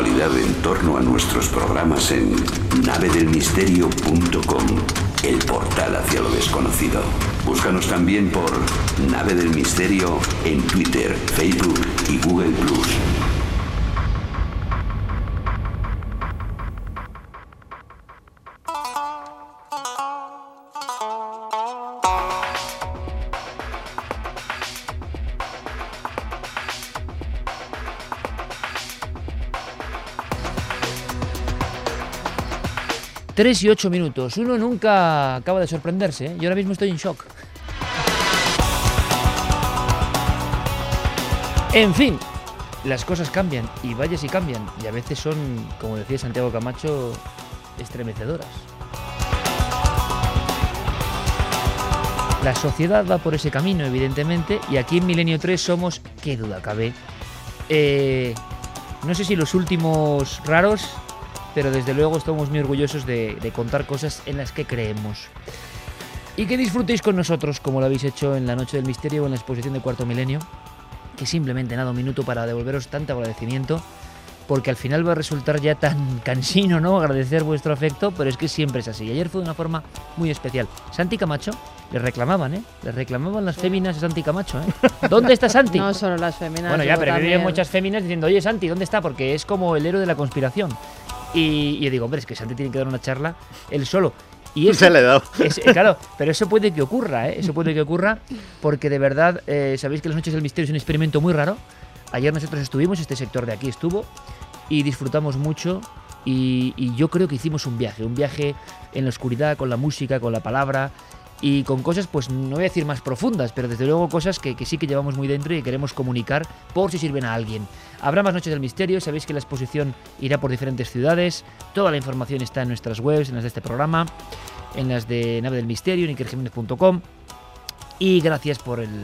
actualidad en torno a nuestros programas en navedelmisterio.com, el portal hacia lo desconocido. Búscanos también por Nave del Misterio en Twitter, Facebook y Google+. 3 y 8 minutos. Uno nunca acaba de sorprenderse, ¿eh? Yo ahora mismo estoy en shock. En fin, las cosas cambian, y vaya si cambian, y a veces son, como decía Santiago Camacho, estremecedoras. La sociedad va por ese camino, evidentemente, y aquí en Milenio 3 somos, qué duda cabe, no sé si los últimos raros, pero desde luego estamos muy orgullosos de contar cosas en las que creemos. Y que disfrutéis con nosotros, como lo habéis hecho en la Noche del Misterio o en la exposición de Cuarto Milenio, que simplemente nada, un minuto para devolveros tanto agradecimiento, porque al final va a resultar ya tan cansino, ¿no?, agradecer vuestro afecto, pero es que siempre es así. Ayer fue de una forma muy especial. Santi Camacho, le reclamaban, le reclamaban las féminas a Santi Camacho, ¿Dónde está Santi? No solo las féminas. Bueno, ya, pero también vienen muchas féminas diciendo, oye, Santi, ¿dónde está? Porque es como el héroe de la conspiración. Y yo digo, hombre, es que Santi tiene que dar una charla él solo. Y eso, se le da. Claro, pero eso puede que ocurra, eso puede que ocurra, porque de verdad, sabéis que las Noches del Misterio es un experimento muy raro. Ayer nosotros estuvimos, este sector de aquí estuvo, y disfrutamos mucho, y yo creo que hicimos un viaje en la oscuridad, con la música, con la palabra, y con cosas, pues no voy a decir más profundas, pero desde luego cosas que sí que llevamos muy dentro y queremos comunicar por si sirven a alguien. Habrá más Noches del Misterio, sabéis que la exposición irá por diferentes ciudades, toda la información está en nuestras webs, en las de este programa, en las de Nave del Misterio, en ikerjimenez.com, y gracias por el,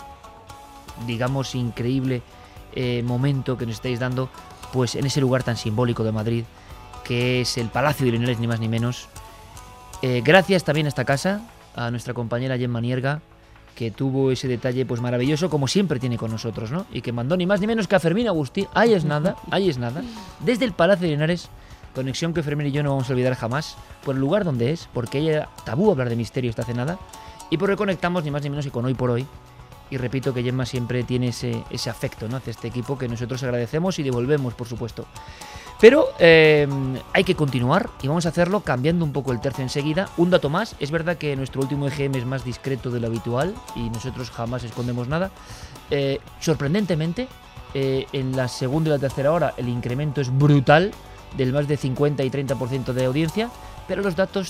digamos, increíble momento que nos estáis dando, pues en ese lugar tan simbólico de Madrid, que es el Palacio de Linares, ni más ni menos. Gracias también a esta casa, a nuestra compañera Gemma Nierga, que tuvo ese detalle pues maravilloso, como siempre tiene con nosotros, ¿no? Y que mandó ni más ni menos que a Fermín Agustín, ahí es nada, desde el Palacio de Linares, conexión que Fermín y yo no vamos a olvidar jamás, por el lugar donde es, porque ella tabú hablar de misterio esta hace nada, y por reconectamos ni más ni menos y con Hoy por Hoy. Y repito que Gemma siempre tiene ese afecto, ¿no?, hacia este equipo, que nosotros agradecemos y devolvemos, por supuesto. Pero hay que continuar, y vamos a hacerlo cambiando un poco el tercio enseguida. Un dato más, es verdad que nuestro último EGM es más discreto de lo habitual y nosotros jamás escondemos nada. Sorprendentemente, en la segunda y la tercera hora el incremento es brutal, del más de 50 y 30% de audiencia, pero los datos,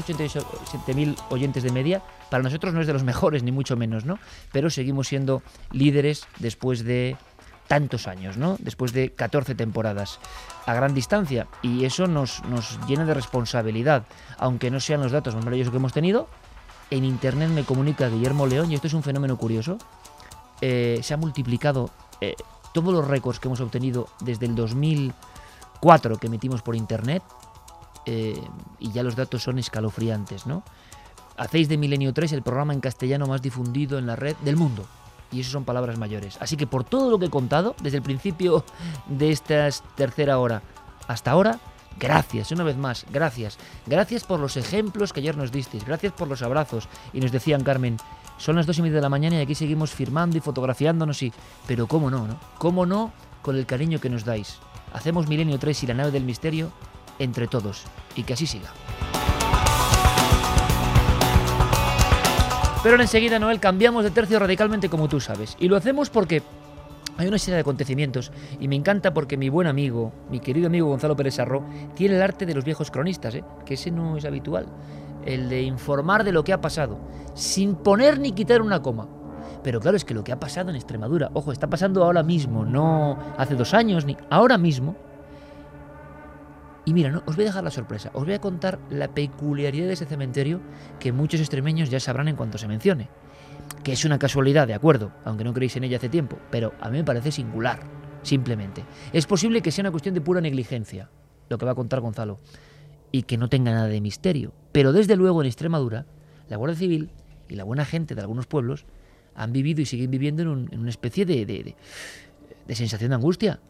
387.000 oyentes de media, para nosotros no es de los mejores, ni mucho menos, ¿no? Pero seguimos siendo líderes después de tantos años, ¿no? Después de 14 temporadas a gran distancia, y eso nos llena de responsabilidad, aunque no sean los datos más maravillosos que hemos tenido. En internet me comunica Guillermo León, y esto es un fenómeno curioso, se ha multiplicado todos los récords que hemos obtenido desde el 2004 que emitimos por internet, y ya los datos son escalofriantes, ¿no? Hacéis de Milenio 3 el programa en castellano más difundido en la red del mundo. Y eso son palabras mayores. Así que por todo lo que he contado, desde el principio de esta tercera hora hasta ahora, gracias, una vez más, gracias. Gracias por los ejemplos que ayer nos disteis, gracias por los abrazos. Y nos decían, Carmen, son las 2:30 de la mañana y aquí seguimos firmando y fotografiándonos, y... pero cómo no, ¿no? ¿Cómo no con el cariño que nos dais? Hacemos Milenio 3 y la Nave del Misterio entre todos, y que así siga. Pero enseguida, Noel, cambiamos de tercio radicalmente, como tú sabes. Y lo hacemos porque hay una serie de acontecimientos, y me encanta porque mi buen amigo, mi querido amigo Gonzalo Pérez Sarró, tiene el arte de los viejos cronistas, que ese no es habitual. El de informar de lo que ha pasado, sin poner ni quitar una coma. Pero claro, es que lo que ha pasado en Extremadura, ojo, está pasando ahora mismo, no hace 2 años, ni ahora mismo. Y mira, no, os voy a dejar la sorpresa, os voy a contar la peculiaridad de ese cementerio, que muchos extremeños ya sabrán en cuanto se mencione. Que es una casualidad, de acuerdo, aunque no creéis en ella hace tiempo, pero a mí me parece singular, simplemente. Es posible que sea una cuestión de pura negligencia, lo que va a contar Gonzalo, y que no tenga nada de misterio. Pero desde luego en Extremadura, la Guardia Civil y la buena gente de algunos pueblos han vivido y siguen viviendo en una especie de sensación de angustia.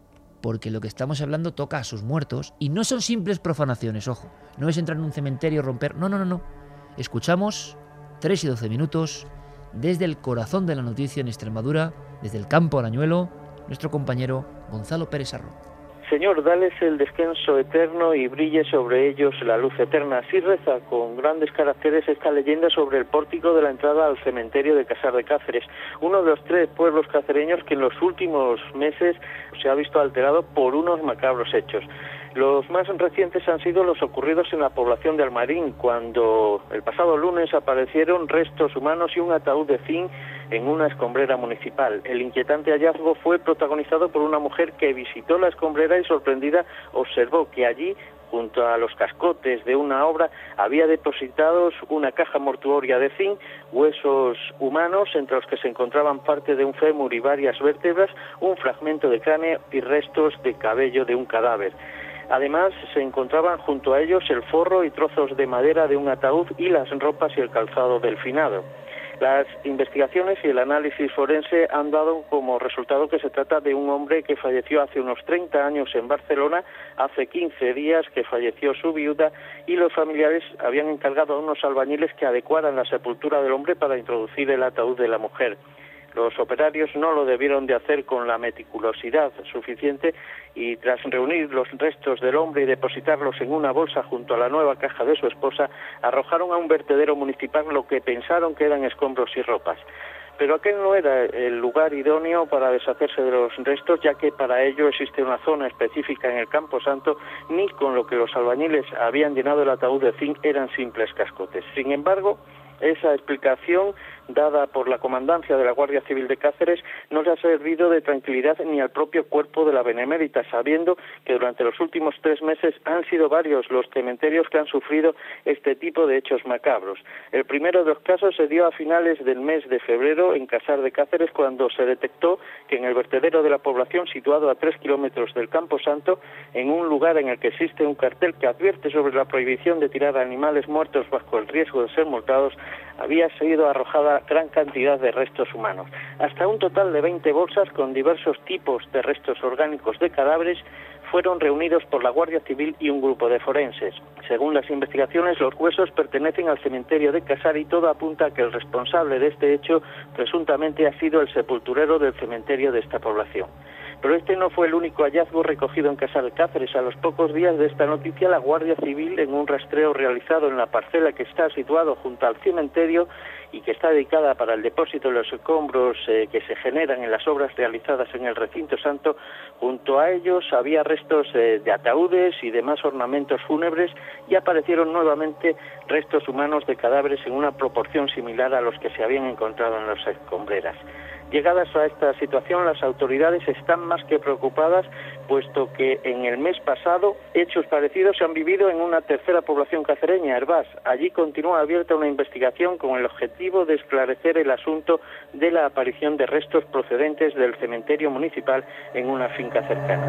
porque lo que estamos hablando toca a sus muertos y no son simples profanaciones, ojo, no es entrar en un cementerio y romper, no. Escuchamos 3 y 12 minutos desde el corazón de la noticia en Extremadura, desde el campo Arañuelo, nuestro compañero Gonzalo Pérez Arro. Señor, dales el descanso eterno y brille sobre ellos la luz eterna. Así reza con grandes caracteres esta leyenda sobre el pórtico de la entrada al cementerio de Casar de Cáceres, uno de los 3 pueblos cacereños que en los últimos meses se ha visto alterado por unos macabros hechos. Los más recientes han sido los ocurridos en la población de Almarín, cuando el pasado lunes aparecieron restos humanos y un ataúd de zinc en una escombrera municipal. El inquietante hallazgo fue protagonizado por una mujer que visitó la escombrera y, sorprendida, observó que allí, junto a los cascotes de una obra, había depositados una caja mortuoria de zinc, huesos humanos, entre los que se encontraban parte de un fémur y varias vértebras, un fragmento de cráneo y restos de cabello de un cadáver. Además, se encontraban junto a ellos el forro y trozos de madera de un ataúd y las ropas y el calzado del finado. Las investigaciones y el análisis forense han dado como resultado que se trata de un hombre que falleció hace unos 30 años en Barcelona, hace 15 días que falleció su viuda, y los familiares habían encargado a unos albañiles que adecuaran la sepultura del hombre para introducir el ataúd de la mujer. Los operarios no lo debieron de hacer con la meticulosidad suficiente y, tras reunir los restos del hombre y depositarlos en una bolsa junto a la nueva caja de su esposa, arrojaron a un vertedero municipal lo que pensaron que eran escombros y ropas. Pero aquel no era el lugar idóneo para deshacerse de los restos, ya que para ello existe una zona específica en el Campo Santo, ni con lo que los albañiles habían llenado el ataúd de zinc eran simples cascotes. Sin embargo, esa explicación dada por la comandancia de la Guardia Civil de Cáceres no le ha servido de tranquilidad ni al propio cuerpo de la Benemérita, sabiendo que durante los últimos 3 meses han sido varios los cementerios que han sufrido este tipo de hechos macabros. El primero de los casos se dio a finales del mes de febrero en Casar de Cáceres, cuando se detectó que en el vertedero de la población, situado a 3 kilómetros del Campo Santo, en un lugar en el que existe un cartel que advierte sobre la prohibición de tirar animales muertos bajo el riesgo de ser multados, había sido arrojada gran cantidad de restos humanos, hasta un total de 20 bolsas con diversos tipos de restos orgánicos de cadáveres fueron reunidos por la Guardia Civil y un grupo de forenses. Según las investigaciones, los huesos pertenecen al cementerio de Casar y todo apunta a que el responsable de este hecho presuntamente ha sido el sepulturero del cementerio de esta población. Pero este no fue el único hallazgo recogido en Casar de Cáceres. A los pocos días de esta noticia, la Guardia Civil, en un rastreo realizado en la parcela que está situado junto al cementerio y que está dedicada para el depósito de los escombros que se generan en las obras realizadas en el recinto santo, junto a ellos había restos de ataúdes y demás ornamentos fúnebres, y aparecieron nuevamente restos humanos de cadáveres en una proporción similar a los que se habían encontrado en las escombreras. Llegadas a esta situación, las autoridades están más que preocupadas, puesto que en el mes pasado hechos parecidos se han vivido en una tercera población cacereña, Hervás. Allí continúa abierta una investigación con el objetivo de esclarecer el asunto de la aparición de restos procedentes del cementerio municipal en una finca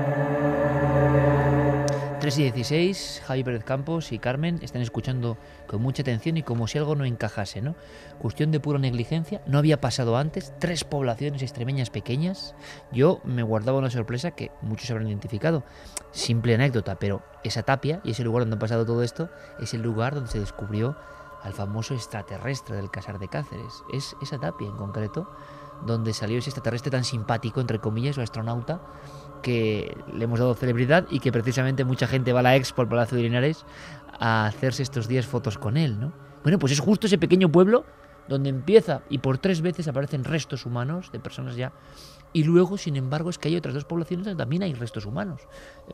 cercana. 3 y 16, Javi Pérez Campos y Carmen están escuchando con mucha atención y como si algo no encajase, ¿no? Cuestión de pura negligencia, no había pasado antes, 3 poblaciones extremeñas pequeñas. Yo me guardaba una sorpresa que muchos habrán identificado. Simple anécdota, pero esa tapia y ese lugar donde ha pasado todo esto es el lugar donde se descubrió al famoso extraterrestre del Casar de Cáceres. Es esa tapia en concreto donde salió ese extraterrestre tan simpático, entre comillas, o astronauta, que le hemos dado celebridad y que precisamente mucha gente va a la Expo al Palacio de Linares a hacerse estos días fotos con él, ¿no? Bueno, pues es justo ese pequeño pueblo donde empieza y por 3 veces aparecen restos humanos de personas ya, y luego, sin embargo, es que hay otras 2 poblaciones donde también hay restos humanos.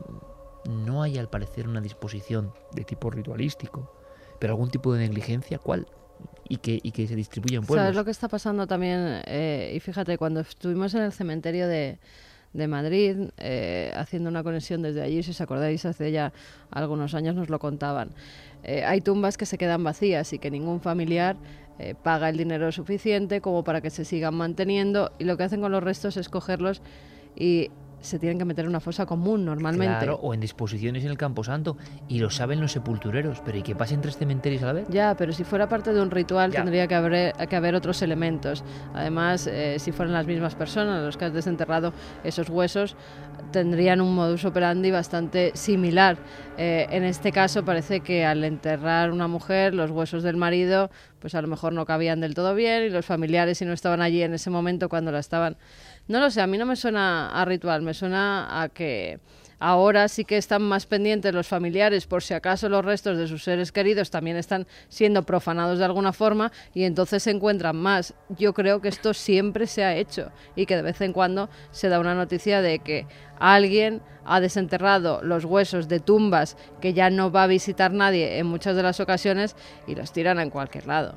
No hay, al parecer, una disposición de tipo ritualístico, pero algún tipo de negligencia, ¿cuál? Y que se distribuye en pueblos. ¿Sabes lo que está pasando también? Y fíjate, cuando estuvimos en el cementerio de Madrid, haciendo una conexión desde allí, si os acordáis, hace ya algunos años nos lo contaban. Hay tumbas que se quedan vacías y que ningún familiar paga el dinero suficiente como para que se sigan manteniendo, y lo que hacen con los restos es cogerlos y se tienen que meter en una fosa común normalmente. Claro, o en disposiciones en el Camposanto, y lo saben los sepultureros, pero ¿y que pasen 3 cementerios a la vez? Ya, pero si fuera parte de un ritual Ya. tendría que haber otros elementos. Además, si fueran las mismas personas los que has desenterrado esos huesos, tendrían un modus operandi bastante similar. En este caso parece que al enterrar una mujer, los huesos del marido pues a lo mejor no cabían del todo bien, y los familiares, si no estaban allí en ese momento cuando la estaban... No lo sé, a mí no me suena a ritual, me suena a que ahora sí que están más pendientes los familiares por si acaso los restos de sus seres queridos también están siendo profanados de alguna forma, y entonces se encuentran más. Yo creo que esto siempre se ha hecho, y que de vez en cuando se da una noticia de que alguien ha desenterrado los huesos de tumbas que ya no va a visitar nadie en muchas de las ocasiones y los tiran en cualquier lado.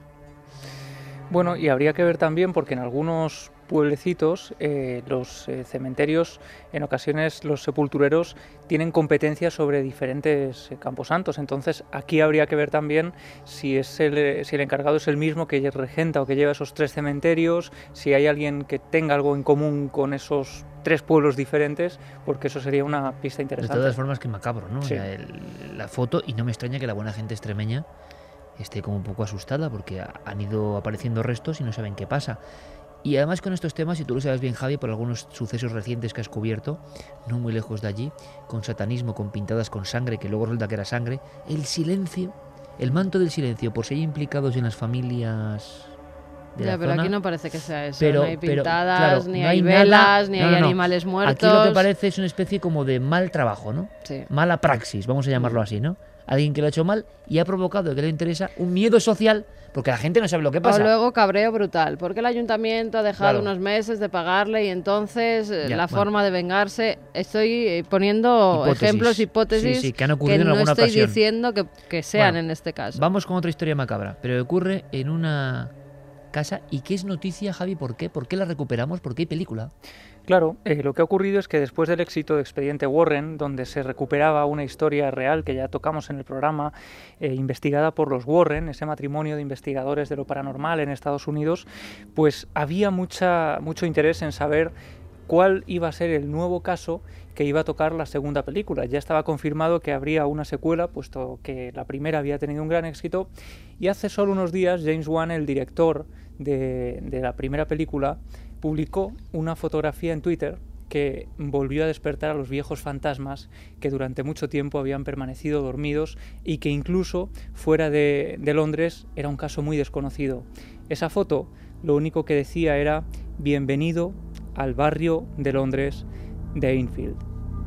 Bueno, y habría que ver también, porque en algunos pueblecitos los cementerios, en ocasiones los sepultureros tienen competencia sobre diferentes camposantos. Entonces aquí habría que ver también si el encargado es el mismo que regenta o que lleva esos 3 cementerios, si hay alguien que tenga algo en común con esos 3 pueblos diferentes, porque eso sería una pista interesante. De todas formas, que macabro, ¿no? Sí. O sea, la foto, y no me extraña que la buena gente extremeña esté como un poco asustada, porque han ido apareciendo restos y no saben qué pasa. Y además con estos temas, y tú lo sabes bien, Javi, por algunos sucesos recientes que has cubierto, no muy lejos de allí, con satanismo, con pintadas con sangre, que luego resulta que era sangre, el silencio, el manto del silencio, por si hay implicados en las familias de la Pero zona. aquí no parece que sea eso, Pero- no hay pero, pintadas, claro, ni no hay hay velas, nada. ni No, hay no, no. animales muertos. Aquí lo que parece es una especie como de mal trabajo, ¿no? Sí. Mala praxis, vamos a llamarlo así, ¿no? Alguien que lo ha hecho mal y ha provocado, que le interesa, un miedo social, porque la gente no sabe lo que O pasa. luego cabreo brutal, porque el ayuntamiento ha dejado Claro. unos meses de pagarle, y entonces Ya, la bueno. forma de vengarse... Estoy poniendo Hipótesis. ejemplos, hipótesis, Sí, sí, que han ocurrido en no alguna estoy ocasión. diciendo que sean Bueno, en este caso. Vamos con otra historia macabra, pero ocurre en una casa. ¿Y qué es noticia, Javi? ¿Por qué? ¿Por qué la recuperamos? ¿Por qué hay película? Claro, lo que ha ocurrido es que después del éxito de Expediente Warren, donde se recuperaba una historia real que ya tocamos en el programa, investigada por los Warren, ese matrimonio de investigadores de lo paranormal en Estados Unidos, pues había mucho interés en saber cuál iba a ser el nuevo caso que iba a tocar la segunda película. Ya estaba confirmado que habría una secuela, puesto que la primera había tenido un gran éxito, y hace solo unos días James Wan, el director de la primera película, publicó una fotografía en Twitter que volvió a despertar a los viejos fantasmas que durante mucho tiempo habían permanecido dormidos, y que incluso fuera de Londres era un caso muy desconocido. Esa foto lo único que decía era: bienvenido al barrio de Londres de Enfield.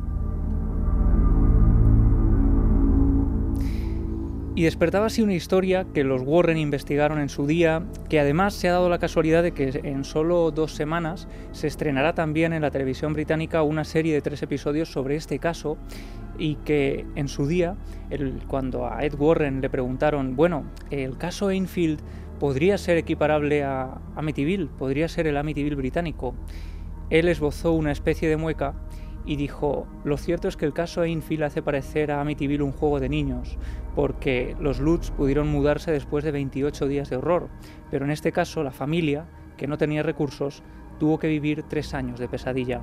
Y despertaba así una historia que los Warren investigaron en su día, que además se ha dado la casualidad de que en solo 2 semanas se estrenará también en la televisión británica una serie de 3 episodios sobre este caso, y que en su día, cuando a Ed Warren le preguntaron, bueno, el caso Enfield podría ser equiparable a Amityville, podría ser el Amityville británico, él esbozó una especie de mueca y dijo: lo cierto es que el caso Enfield hace parecer a Amityville un juego de niños, porque los Lutz pudieron mudarse después de 28 días de horror, pero en este caso la familia, que no tenía recursos, tuvo que vivir 3 años de pesadilla.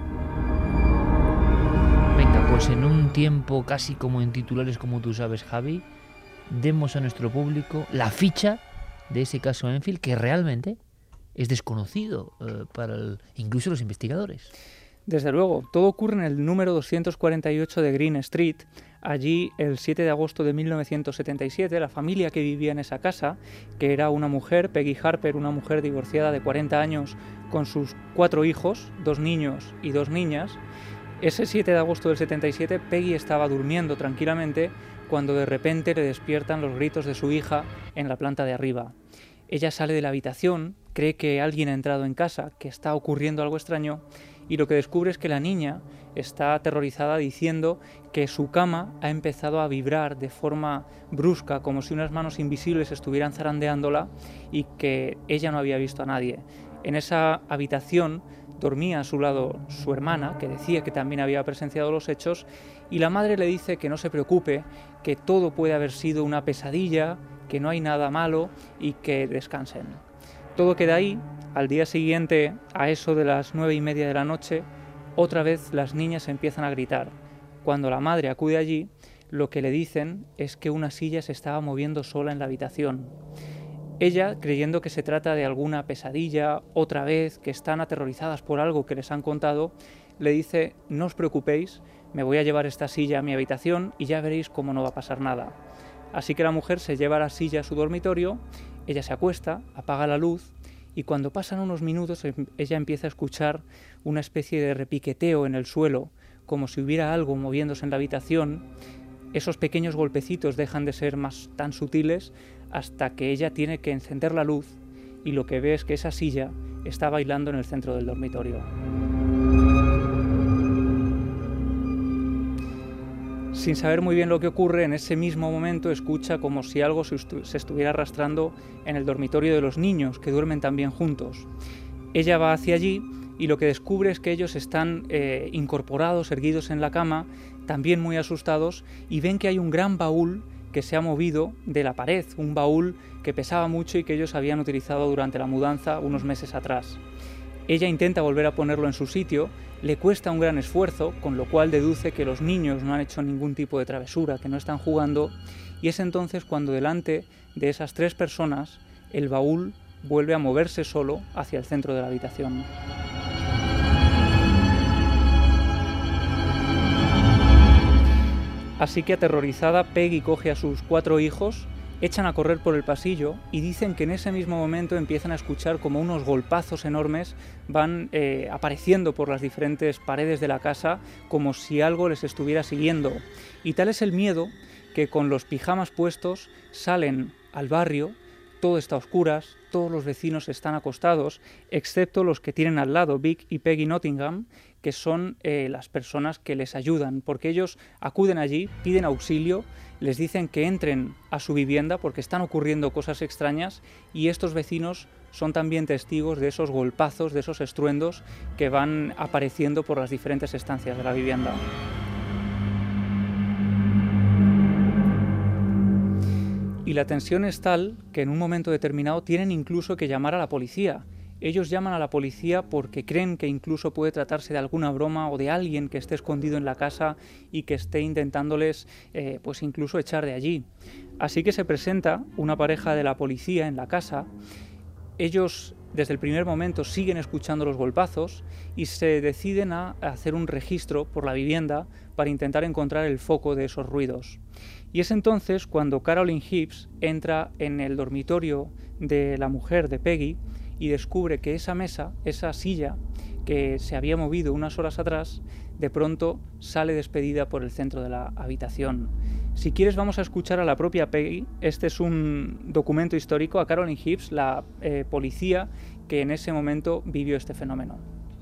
Venga, pues en un tiempo casi como en titulares, como tú sabes, Javi, demos a nuestro público la ficha de ese caso Enfield, que realmente es desconocido para incluso los investigadores. Desde luego, todo ocurre en el número 248 de Green Street. Allí, el 7 de agosto de 1977, la familia que vivía en esa casa, que era una mujer, Peggy Harper, una mujer divorciada de 40 años, con sus 4 hijos, 2 niños y 2 niñas, ese 7 de agosto del 77, Peggy estaba durmiendo tranquilamente cuando de repente le despiertan los gritos de su hija en la planta de arriba. Ella sale de la habitación, cree que alguien ha entrado en casa, que está ocurriendo algo extraño, y lo que descubre es que la niña está aterrorizada diciendo que su cama ha empezado a vibrar de forma brusca, como si unas manos invisibles estuvieran zarandeándola, y que ella no había visto a nadie. En esa habitación dormía a su lado su hermana, que decía que también había presenciado los hechos, y la madre le dice que no se preocupe, que todo puede haber sido una pesadilla, que no hay nada malo y que descansen. Todo queda ahí. Al día siguiente, a eso de las 9:30 de la noche, otra vez las niñas empiezan a gritar. Cuando la madre acude allí, lo que le dicen es que una silla se estaba moviendo sola en la habitación. Ella, creyendo que se trata de alguna pesadilla, otra vez, que están aterrorizadas por algo que les han contado, le dice: no os preocupéis, me voy a llevar esta silla a mi habitación y ya veréis cómo no va a pasar nada. Así que la mujer se lleva la silla a su dormitorio, ella se acuesta, apaga la luz y cuando pasan unos minutos ella empieza a escuchar una especie de repiqueteo en el suelo, como si hubiera algo moviéndose en la habitación. Esos pequeños golpecitos dejan de ser más tan sutiles hasta que ella tiene que encender la luz y lo que ve es que esa silla está bailando en el centro del dormitorio. Sin saber muy bien lo que ocurre, en ese mismo momento escucha como si algo se estuviera arrastrando en el dormitorio de los niños, que duermen también juntos. Ella va hacia allí y lo que descubre es que ellos están incorporados, erguidos en la cama, también muy asustados, y ven que hay un gran baúl que se ha movido de la pared, un baúl que pesaba mucho y que ellos habían utilizado durante la mudanza unos meses atrás. Ella intenta volver a ponerlo en su sitio, le cuesta un gran esfuerzo, con lo cual deduce que los niños no han hecho ningún tipo de travesura, que no están jugando, y es entonces cuando delante de esas 3 personas el baúl vuelve a moverse solo hacia el centro de la habitación. Así que aterrorizada, Peggy coge a sus 4 hijos, echan a correr por el pasillo y dicen que en ese mismo momento empiezan a escuchar como unos golpazos enormes van apareciendo por las diferentes paredes de la casa como si algo les estuviera siguiendo. Y tal es el miedo que con los pijamas puestos salen al barrio, todo está a oscuras, todos los vecinos están acostados, excepto los que tienen al lado, Vic y Peggy Nottingham, que son las personas que les ayudan, porque ellos acuden allí, piden auxilio, les dicen que entren a su vivienda porque están ocurriendo cosas extrañas y estos vecinos son también testigos de esos golpazos, de esos estruendos que van apareciendo por las diferentes estancias de la vivienda. Y la tensión es tal que en un momento determinado tienen incluso que llamar a la policía. Ellos llaman a la policía porque creen que incluso puede tratarse de alguna broma o de alguien que esté escondido en la casa y que esté intentándoles pues incluso echar de allí. Así que se presenta una pareja de la policía en la casa. Ellos desde el primer momento siguen escuchando los golpazos y se deciden a hacer un registro por la vivienda para intentar encontrar el foco de esos ruidos. Y es entonces cuando Carolyn Hibbs entra en el dormitorio de la mujer de Peggy y descubre que esa mesa, esa silla que se había movido unas horas atrás, de pronto sale despedida por el centro de la habitación. Si quieres vamos a escuchar a la propia Peggy. Este es un documento histórico, a Carolyn Hibbs, la policía que en ese momento vivió este fenómeno.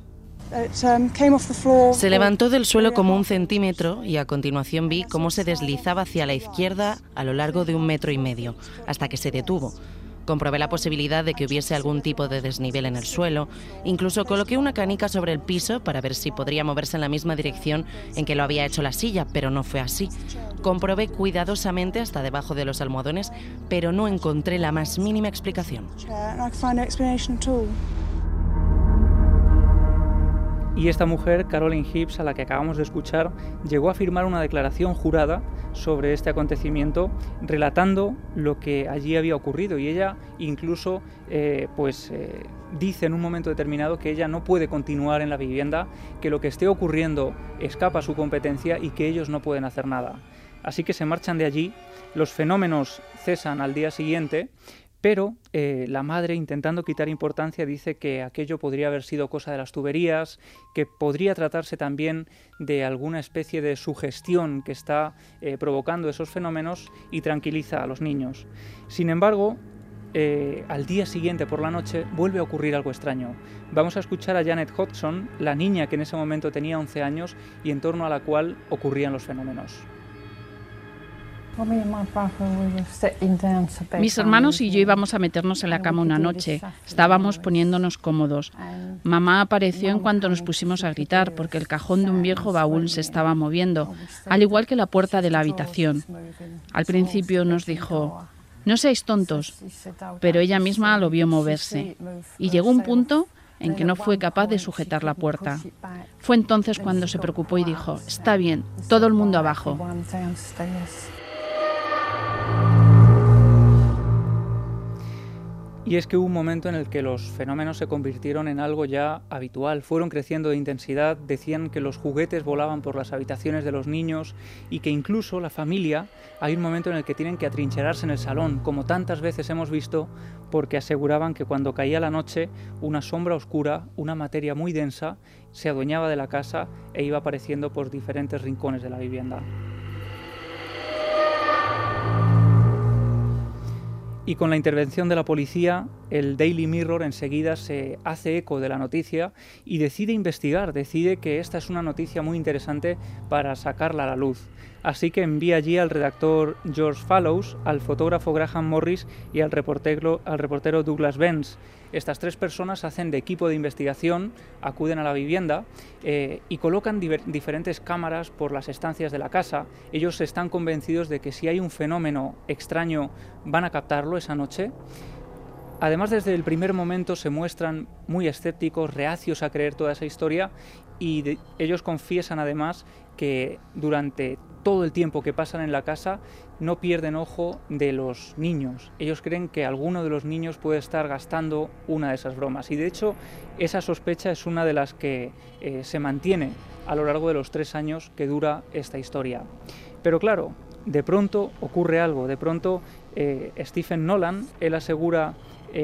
Se levantó del suelo como 1 centímetro y a continuación vi cómo se deslizaba hacia la izquierda a lo largo de 1,5 metros, hasta que se detuvo. Comprobé la posibilidad de que hubiese algún tipo de desnivel en el suelo. Incluso coloqué una canica sobre el piso para ver si podría moverse en la misma dirección en que lo había hecho la silla, pero no fue así. Comprobé cuidadosamente hasta debajo de los almohadones, pero no encontré la más mínima explicación. Y esta mujer, Carolyn Hibbs, a la que acabamos de escuchar, llegó a firmar una declaración jurada sobre este acontecimiento, relatando lo que allí había ocurrido. Y ella incluso dice en un momento determinado que ella no puede continuar en la vivienda, que lo que esté ocurriendo escapa a su competencia y que ellos no pueden hacer nada. Así que se marchan de allí, los fenómenos cesan al día siguiente, pero la madre, intentando quitar importancia, dice que aquello podría haber sido cosa de las tuberías, que podría tratarse también de alguna especie de sugestión que está provocando esos fenómenos y tranquiliza a los niños. Sin embargo, al día siguiente por la noche vuelve a ocurrir algo extraño. Vamos a escuchar a Janet Hodgson, la niña que en ese momento tenía 11 años y en torno a la cual ocurrían los fenómenos. Mis hermanos y yo íbamos a meternos en la cama una noche. Estábamos poniéndonos cómodos. Mamá apareció en cuanto nos pusimos a gritar porque el cajón de un viejo baúl se estaba moviendo, al igual que la puerta de la habitación. Al principio nos dijo: no seáis tontos, pero ella misma lo vio moverse. Y llegó un punto en que no fue capaz de sujetar la puerta. Fue entonces cuando se preocupó y dijo: «Está bien, todo el mundo abajo». Y es que hubo un momento en el que los fenómenos se convirtieron en algo ya habitual, fueron creciendo de intensidad, decían que los juguetes volaban por las habitaciones de los niños y que incluso la familia, hay un momento en el que tienen que atrincherarse en el salón, como tantas veces hemos visto, porque aseguraban que cuando caía la noche, una sombra oscura, una materia muy densa, se adueñaba de la casa e iba apareciendo por diferentes rincones de la vivienda. Y con la intervención de la policía, el Daily Mirror enseguida se hace eco de la noticia y decide investigar, decide que esta es una noticia muy interesante para sacarla a la luz. Así que envía allí al redactor George Fallows, al fotógrafo Graham Morris y al reportero Douglas Benz. Estas tres personas hacen de equipo de investigación, acuden a la vivienda y colocan diferentes cámaras por las estancias de la casa. Ellos están convencidos de que si hay un fenómeno extraño van a captarlo esa noche. Además, desde el primer momento se muestran muy escépticos, reacios a creer toda esa historia y ellos confiesan además que durante todo el tiempo que pasan en la casa no pierden ojo de los niños. Ellos creen que alguno de los niños puede estar gastando una de esas bromas y de hecho esa sospecha es una de las que se mantiene a lo largo de los 3 años que dura esta historia. Pero claro, de pronto ocurre algo, de pronto Stephen Nolan, él asegura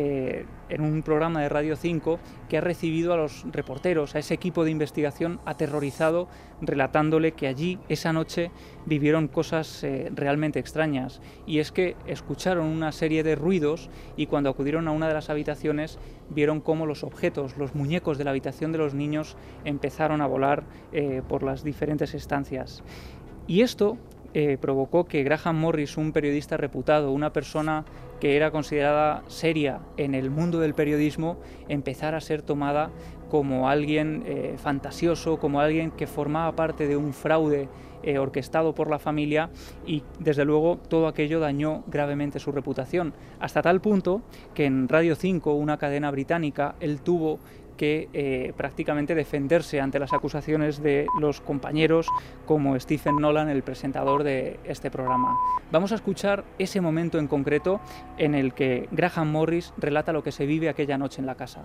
en un programa de Radio 5 que ha recibido a los reporteros, a ese equipo de investigación aterrorizado, relatándole que allí esa noche vivieron cosas realmente extrañas, y es que escucharon una serie de ruidos y cuando acudieron a una de las habitaciones vieron cómo los objetos, los muñecos de la habitación de los niños empezaron a volar por las diferentes estancias. Y esto provocó que Graham Morris, un periodista reputado, una persona que era considerada seria en el mundo del periodismo, empezara a ser tomada como alguien fantasioso, como alguien que formaba parte de un fraude orquestado por la familia, y desde luego todo aquello dañó gravemente su reputación, hasta tal punto que en Radio 5, una cadena británica, él tuvo que prácticamente defenderse ante las acusaciones de los compañeros como Stephen Nolan, el presentador de este programa. Vamos a escuchar ese momento en concreto en el que Graham Morris relata lo que se vive aquella noche en la casa.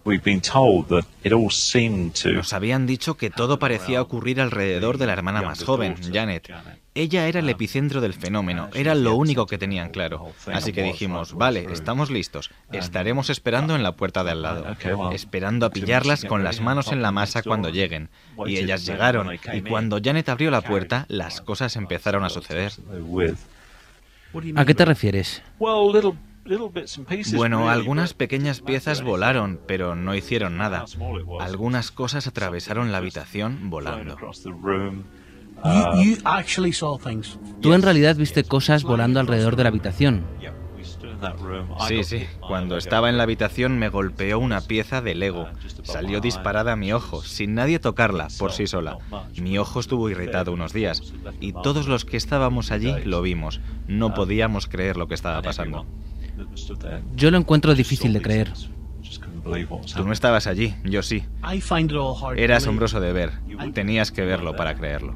Nos habían dicho que todo parecía ocurrir alrededor de la hermana más joven, Janet. Ella era el epicentro del fenómeno, era lo único que tenían claro. Así que dijimos, vale, estamos listos, estaremos esperando en la puerta de al lado, esperando a pillarlas con las manos en la masa cuando lleguen. Y ellas llegaron, y cuando Janet abrió la puerta, las cosas empezaron a suceder. ¿A qué te refieres? Bueno, algunas pequeñas piezas volaron, pero no hicieron nada. Algunas cosas atravesaron la habitación volando. Tú en realidad viste cosas volando alrededor de la habitación. Sí. Cuando estaba en la habitación me golpeó una pieza de Lego. Salió disparada a mi ojo, sin nadie tocarla, por sí sola. Mi ojo estuvo irritado unos días, y todos los que estábamos allí lo vimos. No podíamos creer lo que estaba pasando. Yo lo encuentro difícil de creer. Tú no estabas allí, yo sí. Era asombroso de ver. Tenías que verlo para creerlo.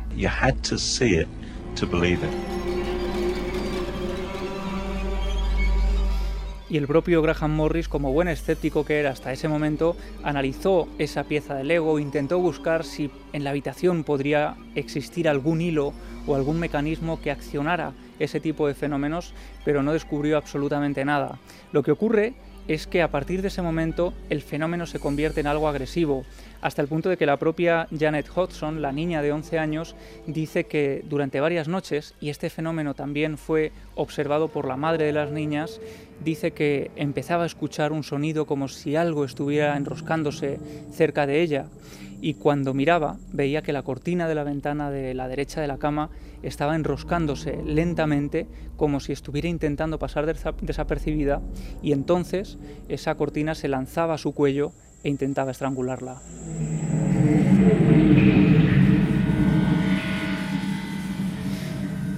Y el propio Graham Morris, como buen escéptico que era hasta ese momento, analizó esa pieza de Lego, intentó buscar si en la habitación podría existir algún hilo o algún mecanismo que accionara ese tipo de fenómenos, pero no descubrió absolutamente nada. Lo que ocurre es que a partir de ese momento el fenómeno se convierte en algo agresivo, hasta el punto de que la propia Janet Hodgson, la niña de 11 años, dice que durante varias noches, y este fenómeno también fue observado por la madre de las niñas, dice que empezaba a escuchar un sonido como si algo estuviera enroscándose cerca de ella, y cuando miraba veía que la cortina de la ventana de la derecha de la cama estaba enroscándose lentamente como si estuviera intentando pasar desapercibida, y entonces esa cortina se lanzaba a su cuello e intentaba estrangularla.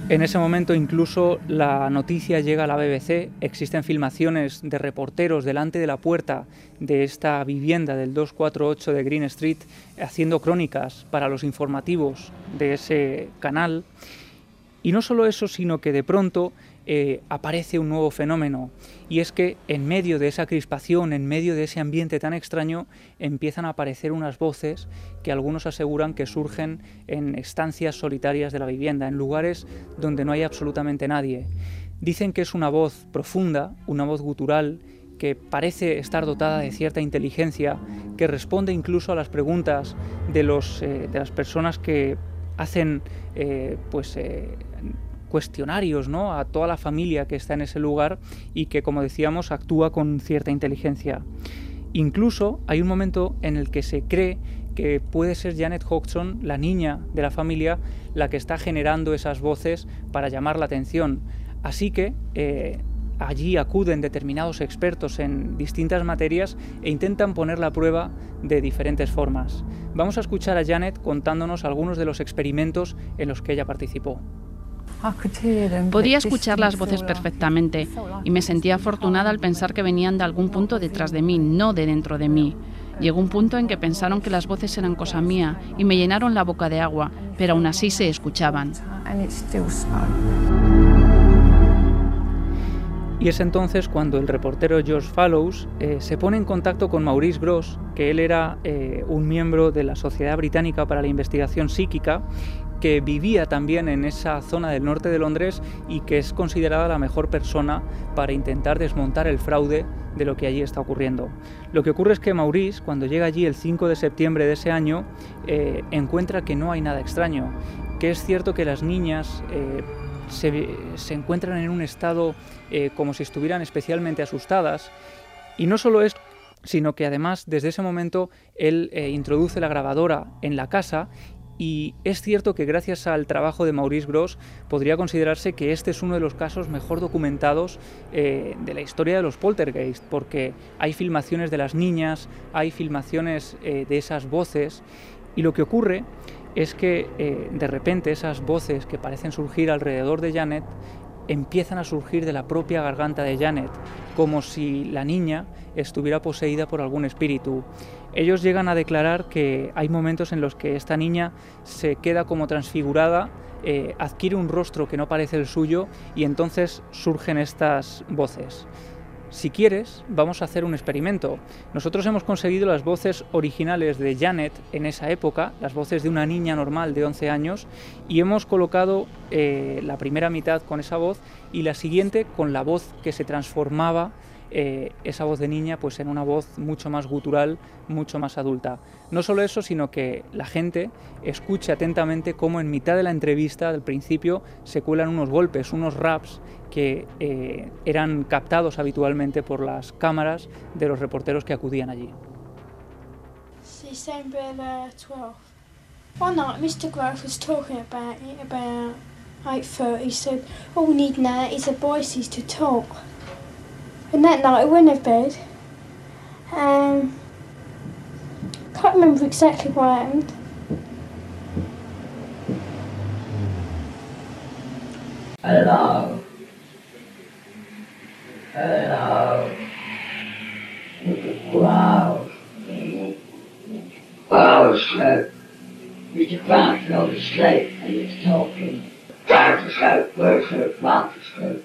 En ese momento incluso la noticia llega a la BBC, existen filmaciones de reporteros delante de la puerta de esta vivienda del 248 de Green Street haciendo crónicas para los informativos de ese canal. Y no solo eso, sino que de pronto aparece un nuevo fenómeno, y es que en medio de esa crispación, en medio de ese ambiente tan extraño, empiezan a aparecer unas voces que algunos aseguran que surgen en estancias solitarias de la vivienda, en lugares donde no hay absolutamente nadie. Dicen que es una voz profunda, una voz gutural, que parece estar dotada de cierta inteligencia, que responde incluso a las preguntas de las personas que hacen cuestionarios, ¿no?, a toda la familia que está en ese lugar, y que, como decíamos, actúa con cierta inteligencia. Incluso hay un momento en el que se cree que puede ser Janet Hodgson, la niña de la familia, la que está generando esas voces para llamar la atención. Así que allí acuden determinados expertos en distintas materias e intentan ponerla a prueba de diferentes formas. Vamos a escuchar a Janet contándonos algunos de los experimentos en los que ella participó. Podía escuchar las voces perfectamente y me sentía afortunada al pensar que venían de algún punto detrás de mí, no de dentro de mí. Llegó un punto en que pensaron que las voces eran cosa mía y me llenaron la boca de agua, pero aún así se escuchaban. Y es entonces cuando el reportero George Fallows se pone en contacto con Maurice Grosse, que él era un miembro de la Sociedad Británica para la Investigación Psíquica, que vivía también en esa zona del norte de Londres y que es considerada la mejor persona para intentar desmontar el fraude de lo que allí está ocurriendo. Lo que ocurre es que Maurice, cuando llega allí el 5 de septiembre de ese año, encuentra que no hay nada extraño, que es cierto que las niñas se encuentran en un estado como si estuvieran especialmente asustadas, y no solo es, sino que además desde ese momento él introduce la grabadora en la casa. Y es cierto que gracias al trabajo de Maurice Grosse podría considerarse que este es uno de los casos mejor documentados de la historia de los poltergeist, porque hay filmaciones de las niñas, hay filmaciones de esas voces, y lo que ocurre es que de repente esas voces que parecen surgir alrededor de Janet empiezan a surgir de la propia garganta de Janet, como si la niña estuviera poseída por algún espíritu. Ellos llegan a declarar que hay momentos en los que esta niña se queda como transfigurada, adquiere un rostro que no parece el suyo, y entonces surgen estas voces. Si quieres, vamos a hacer un experimento. Nosotros hemos conseguido las voces originales de Janet en esa época, las voces de una niña normal de 11 años, y hemos colocado la primera mitad con esa voz y la siguiente con la voz que se transformaba, esa voz de niña, pues en una voz mucho más gutural, mucho más adulta. No solo eso, sino que la gente escuche atentamente cómo en mitad de la entrevista, del principio, se cuelan unos golpes, unos raps que eran captados habitualmente por las cámaras de los reporteros que acudían allí. December the 12th. One night Mr. Grove was talking about it about 8:30. He said, all we need now is the voices to talk. And that night I went to bed. Can't remember exactly what happened. Hello. Hello. Wow. Wow, slow. Mr. Grant fell asleep and he was talking. Grant was slow, where's the Grant was slow?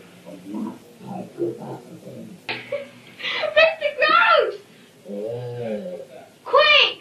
Mr. Groves! Quick!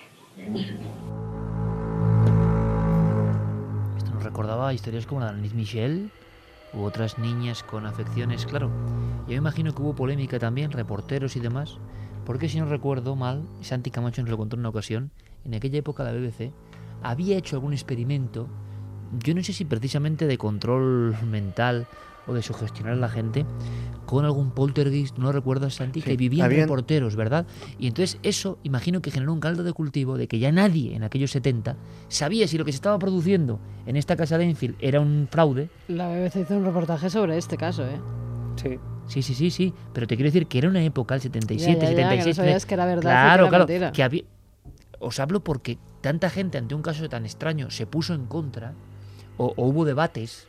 Esto nos recordaba historias como la de Annette Michel u otras niñas con afecciones, claro. Yo me imagino que hubo polémica también, reporteros y demás, porque si no recuerdo mal, Santi Camacho nos lo contó en una ocasión, en aquella época la BBC había hecho algún experimento, yo no sé si precisamente de control mental o de sugestionar a la gente, con algún poltergeist, no recuerdo, Santi, sí, que vivían reporteros, ¿verdad? Y entonces eso, imagino que generó un caldo de cultivo de que ya nadie en aquellos 70 sabía si lo que se estaba produciendo en esta casa de Enfield era un fraude. La BBC hizo un reportaje sobre este caso, ¿eh? Sí, pero te quiero decir que era una época, el 77, ya, 76... que no sabías que era verdad, claro, que era mentira. Que había... Os hablo porque tanta gente ante un caso tan extraño se puso en contra, o hubo debates,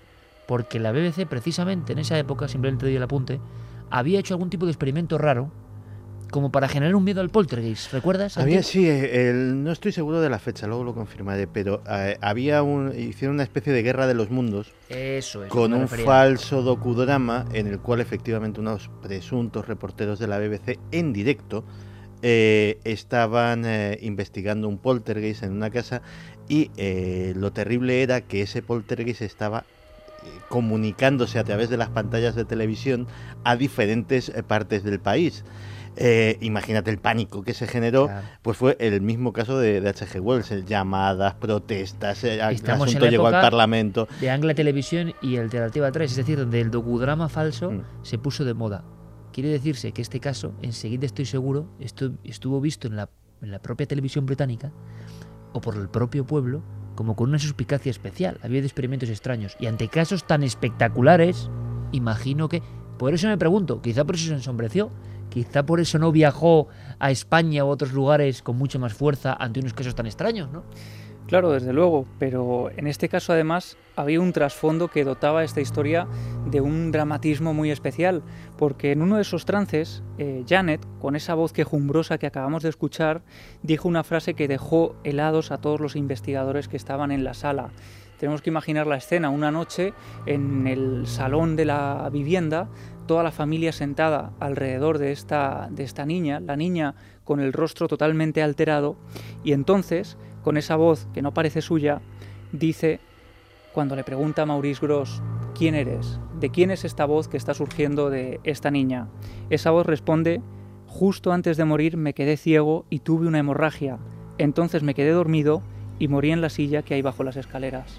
porque la BBC precisamente en esa época, simplemente doy el apunte, había hecho algún tipo de experimento raro como para generar un miedo al poltergeist, ¿recuerdas? Había, sí, no estoy seguro de la fecha, luego lo confirmaré, pero hicieron una especie de guerra de los mundos. Eso, con un falso docudrama en el cual efectivamente unos presuntos reporteros de la BBC en directo estaban investigando un poltergeist en una casa y lo terrible era que ese poltergeist estaba comunicándose a través de las pantallas de televisión a diferentes partes del país. Imagínate el pánico que se generó, claro. Pues fue el mismo caso de H.G. Wells, llamadas, protestas, el asunto llegó al Parlamento. De Anglia Televisión y Alternativa 3, es decir, donde el docudrama falso se puso de moda. Quiere decirse que este caso, enseguida estoy seguro, estuvo visto en la propia televisión británica o por el propio pueblo como con una suspicacia especial. Había experimentos extraños y ante casos tan espectaculares, imagino que... Por eso me pregunto, quizá por eso se ensombreció. Quizá por eso no viajó a España u otros lugares con mucha más fuerza ante unos casos tan extraños, ¿no? Claro, desde luego, pero en este caso además había un trasfondo que dotaba esta historia de un dramatismo muy especial, porque en uno de esos trances, Janet, con esa voz quejumbrosa que acabamos de escuchar, dijo una frase que dejó helados a todos los investigadores que estaban en la sala. Tenemos que imaginar la escena, una noche en el salón de la vivienda, toda la familia sentada alrededor de esta niña, la niña con el rostro totalmente alterado, y entonces, con esa voz que no parece suya, dice, cuando le pregunta a Maurice Grosse, ¿quién eres? ¿De quién es esta voz que está surgiendo de esta niña? Esa voz responde, justo antes de morir me quedé ciego y tuve una hemorragia, entonces me quedé dormido y morí en la silla que hay bajo las escaleras.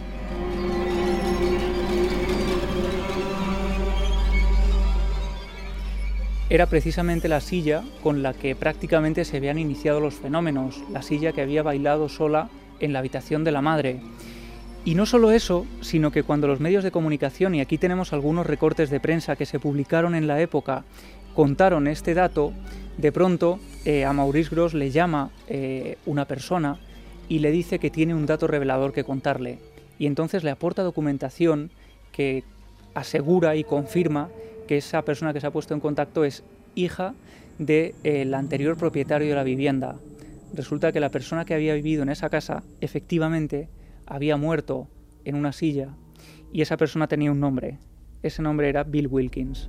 Era precisamente la silla con la que prácticamente se habían iniciado los fenómenos, la silla que había bailado sola en la habitación de la madre. Y no solo eso, sino que cuando los medios de comunicación, y aquí tenemos algunos recortes de prensa que se publicaron en la época, contaron este dato, de pronto a Maurice Grosse le llama una persona y le dice que tiene un dato revelador que contarle. Y entonces le aporta documentación que asegura y confirma que esa persona que se ha puesto en contacto es hija del anterior propietario de la vivienda. Resulta que la persona que había vivido en esa casa efectivamente había muerto en una silla y esa persona tenía un nombre. Ese nombre era Bill Wilkins.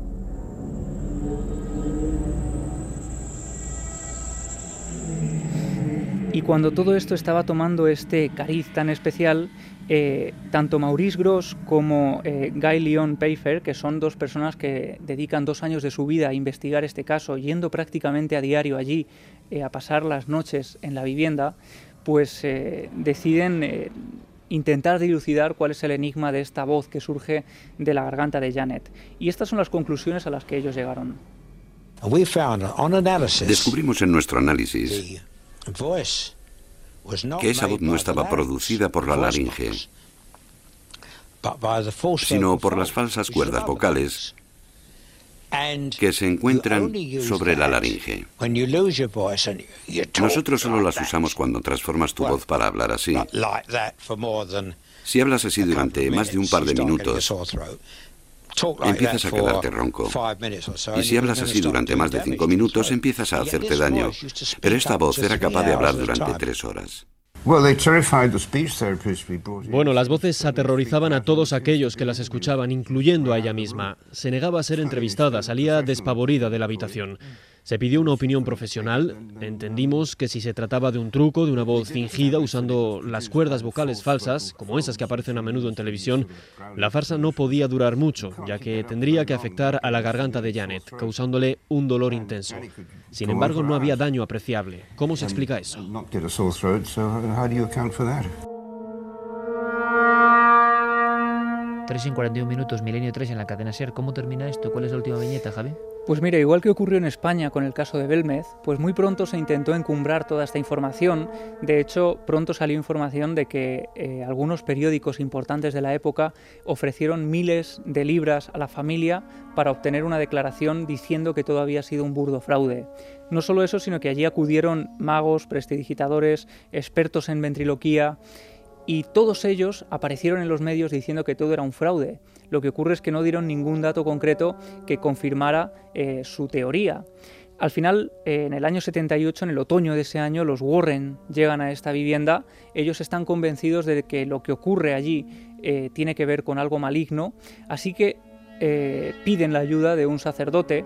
Y cuando todo esto estaba tomando este cariz tan especial, tanto Maurice Grosse como Guy Lyon Pfeiffer, que son dos personas que dedican 2 años de su vida a investigar este caso, yendo prácticamente a diario allí a pasar las noches en la vivienda, pues deciden intentar dilucidar cuál es el enigma de esta voz que surge de la garganta de Janet. Y estas son las conclusiones a las que ellos llegaron. Descubrimos en nuestro análisis que esa voz no estaba producida por la laringe, sino por las falsas cuerdas vocales que se encuentran sobre la laringe. Nosotros solo las usamos cuando transformas tu voz para hablar así. Si hablas así durante más de un par de minutos, empiezas a quedarte ronco. Y si hablas así durante más de 5 minutos, empiezas a hacerte daño. Pero esta voz era capaz de hablar durante 3 horas. Bueno, las voces aterrorizaban a todos aquellos que las escuchaban, incluyendo a ella misma. Se negaba a ser entrevistada, salía despavorida de la habitación. Se pidió una opinión profesional. Entendimos que si se trataba de un truco, de una voz fingida usando las cuerdas vocales falsas, como esas que aparecen a menudo en televisión, la farsa no podía durar mucho, ya que tendría que afectar a la garganta de Janet, causándole un dolor intenso. Sin embargo, no había daño apreciable. ¿Cómo se explica eso? 3:41, Milenio 3 en la cadena SER. ¿Cómo termina esto? ¿Cuál es la última viñeta, Javi? Pues mira, igual que ocurrió en España con el caso de Belmez, pues muy pronto se intentó encumbrar toda esta información. De hecho, pronto salió información de que algunos periódicos importantes de la época ofrecieron miles de libras a la familia para obtener una declaración diciendo que todo había sido un burdo fraude. No solo eso, sino que allí acudieron magos, prestidigitadores, expertos en ventriloquía. y todos ellos aparecieron en los medios diciendo que todo era un fraude. Lo que ocurre es que no dieron ningún dato concreto que confirmara su teoría. Al final, en el año 78, en el otoño de ese año, los Warren llegan a esta vivienda. Ellos están convencidos de que lo que ocurre allí tiene que ver con algo maligno, así que piden la ayuda de un sacerdote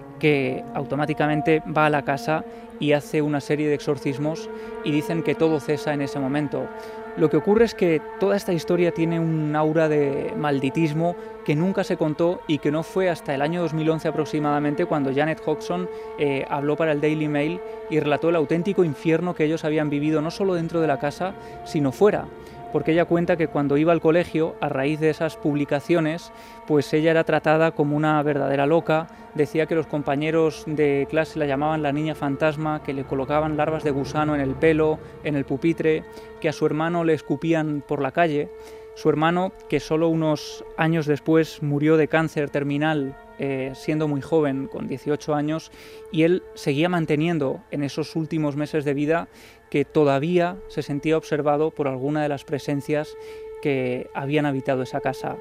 que automáticamente va a la casa y hace una serie de exorcismos y dicen que todo cesa en ese momento. Lo que ocurre es que toda esta historia tiene un aura de malditismo que nunca se contó y que no fue hasta el año 2011 aproximadamente cuando Janet Hodgson habló para el Daily Mail y relató el auténtico infierno que ellos habían vivido no solo dentro de la casa, sino fuera. Porque ella cuenta que cuando iba al colegio, a raíz de esas publicaciones, pues ella era tratada como una verdadera loca. Decía que los compañeros de clase la llamaban la niña fantasma, que le colocaban larvas de gusano en el pelo, en el pupitre, que a su hermano le escupían por la calle. Su hermano, que solo unos años después murió de cáncer terminal, siendo muy joven, con 18 años, y él seguía manteniendo en esos últimos meses de vida que todavía se sentía observado por alguna de las presencias que habían habitado esa casa.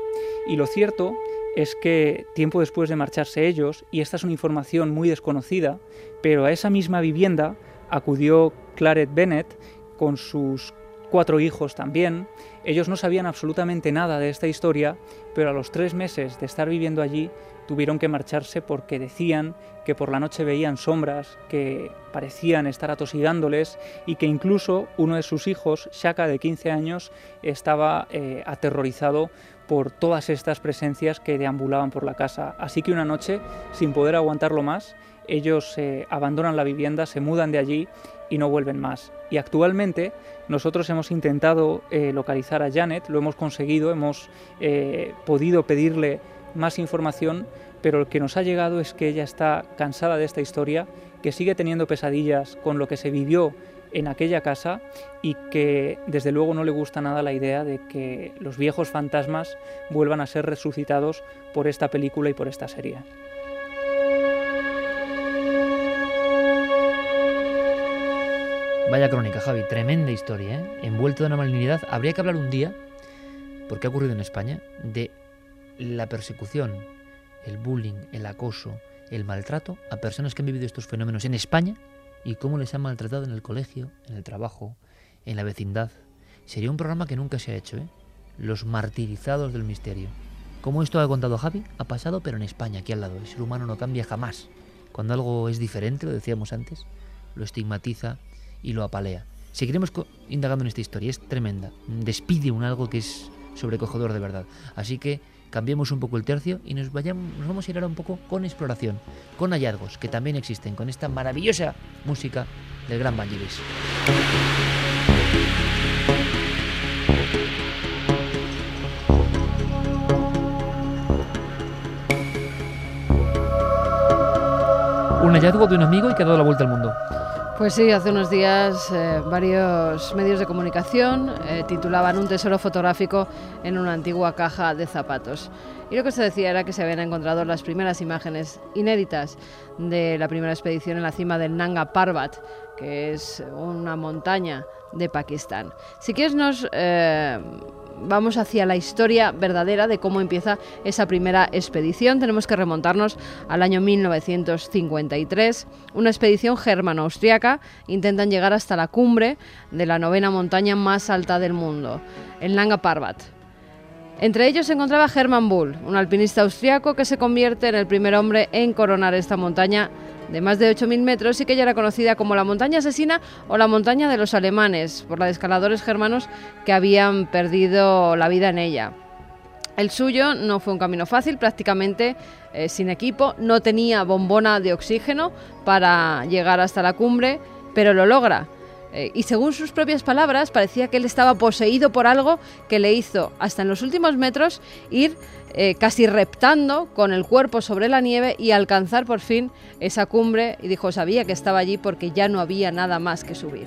Y lo cierto es que tiempo después de marcharse ellos, y esta es una información muy desconocida, pero a esa misma vivienda acudió Claret Bennett con sus 4 hijos también. Ellos no sabían absolutamente nada de esta historia, pero a los 3 meses de estar viviendo allí tuvieron que marcharse porque decían que por la noche veían sombras que parecían estar atosigándoles y que incluso uno de sus hijos, Shaka, de 15 años, estaba aterrorizado por todas estas presencias que deambulaban por la casa. Así que una noche, sin poder aguantarlo más, ellos abandonan la vivienda, se mudan de allí y no vuelven más. Y actualmente nosotros hemos intentado localizar a Janet, lo hemos conseguido, hemos podido pedirle más información, pero lo que nos ha llegado es que ella está cansada de esta historia, que sigue teniendo pesadillas con lo que se vivió en aquella casa y que desde luego no le gusta nada la idea de que los viejos fantasmas vuelvan a ser resucitados por esta película y por esta serie. Vaya crónica, Javi, tremenda historia, ¿eh? Envuelto de una malignidad. Habría que hablar un día, porque ha ocurrido en España, de la persecución, el bullying, el acoso, el maltrato a personas que han vivido estos fenómenos en España y cómo les han maltratado en el colegio, en el trabajo, en la vecindad. Sería un programa que nunca se ha hecho, ¿eh? Los martirizados del misterio. Como esto ha contado Javi, ha pasado, pero en España, aquí al lado. El ser humano no cambia jamás. Cuando algo es diferente, lo decíamos antes, lo estigmatiza y lo apalea. Seguiremos indagando en esta historia, es tremenda. Despide un algo que es sobrecogedor de verdad. Así que cambiemos un poco el tercio y nos vamos a ir ahora un poco con exploración, con hallazgos que también existen, con esta maravillosa música del gran Vangelis. Un hallazgo de un amigo y que ha dado la vuelta al mundo. Pues sí, hace unos días varios medios de comunicación titulaban un tesoro fotográfico en una antigua caja de zapatos. Y lo que se decía era que se habían encontrado las primeras imágenes inéditas de la primera expedición en la cima del Nanga Parbat, que es una montaña de Pakistán. Si quieres vamos hacia la historia verdadera de cómo empieza esa primera expedición. Tenemos que remontarnos al año 1953. Una expedición germano-austriaca intentan llegar hasta la cumbre de la 9ª montaña más alta del mundo, el Nanga Parbat. Entre ellos se encontraba Hermann Bull, un alpinista austriaco que se convierte en el primer hombre en coronar esta montaña de más de 8.000 metros y que ya era conocida como la montaña asesina o la montaña de los alemanes, por los escaladores germanos que habían perdido la vida en ella. El suyo no fue un camino fácil, prácticamente sin equipo, no tenía bombona de oxígeno para llegar hasta la cumbre, pero lo logra. Y según sus propias palabras, parecía que él estaba poseído por algo que le hizo, hasta en los últimos metros, ir casi reptando con el cuerpo sobre la nieve y alcanzar por fin esa cumbre. Y dijo, sabía que estaba allí porque ya no había nada más que subir.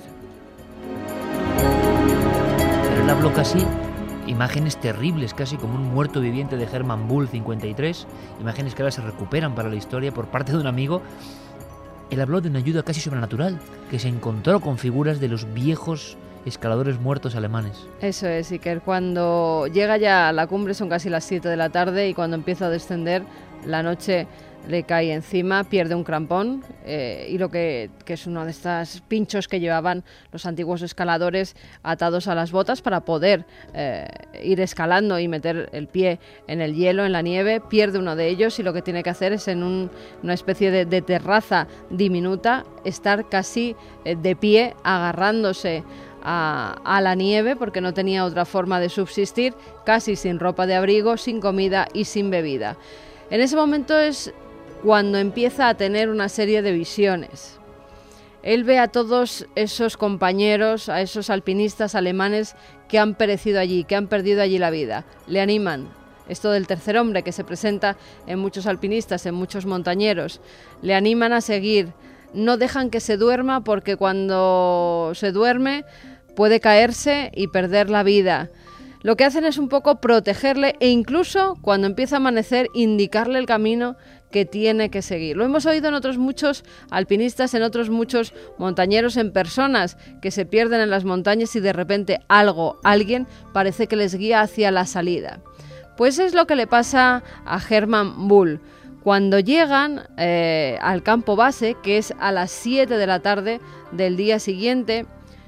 Pero él habló casi imágenes terribles, casi como un muerto viviente de Hermann Bull 53, imágenes que ahora se recuperan para la historia por parte de un amigo. Él habló de una ayuda casi sobrenatural, que se encontró con figuras de los viejos escaladores muertos alemanes. Eso es, Iker. Cuando llega ya a la cumbre son casi las 7 de la tarde y cuando empieza a descender la noche le cae encima, pierde un crampón y lo que es uno de estos pinchos que llevaban los antiguos escaladores atados a las botas para poder ir escalando y meter el pie en el hielo, en la nieve, pierde uno de ellos y lo que tiene que hacer es en una especie de terraza diminuta estar casi de pie agarrándose a la nieve porque no tenía otra forma de subsistir, casi sin ropa de abrigo, sin comida y sin bebida. En ese momento es cuando empieza a tener una serie de visiones. Él ve a todos esos compañeros, a esos alpinistas alemanes que han perecido allí, que han perdido allí la vida. Le animan. Esto del tercer hombre que se presenta en muchos alpinistas, en muchos montañeros. Le animan a seguir. No dejan que se duerma porque cuando se duerme puede caerse y perder la vida. Lo que hacen es un poco protegerle e incluso cuando empieza a amanecer indicarle el camino que tiene que seguir. Lo hemos oído en otros muchos alpinistas, en otros muchos montañeros, en personas que se pierden en las montañas y de repente alguien parece que les guía hacia la salida. Pues es lo que le pasa a Hermann Bull. Cuando llegan al campo base, que es a las 7 de la tarde del día siguiente,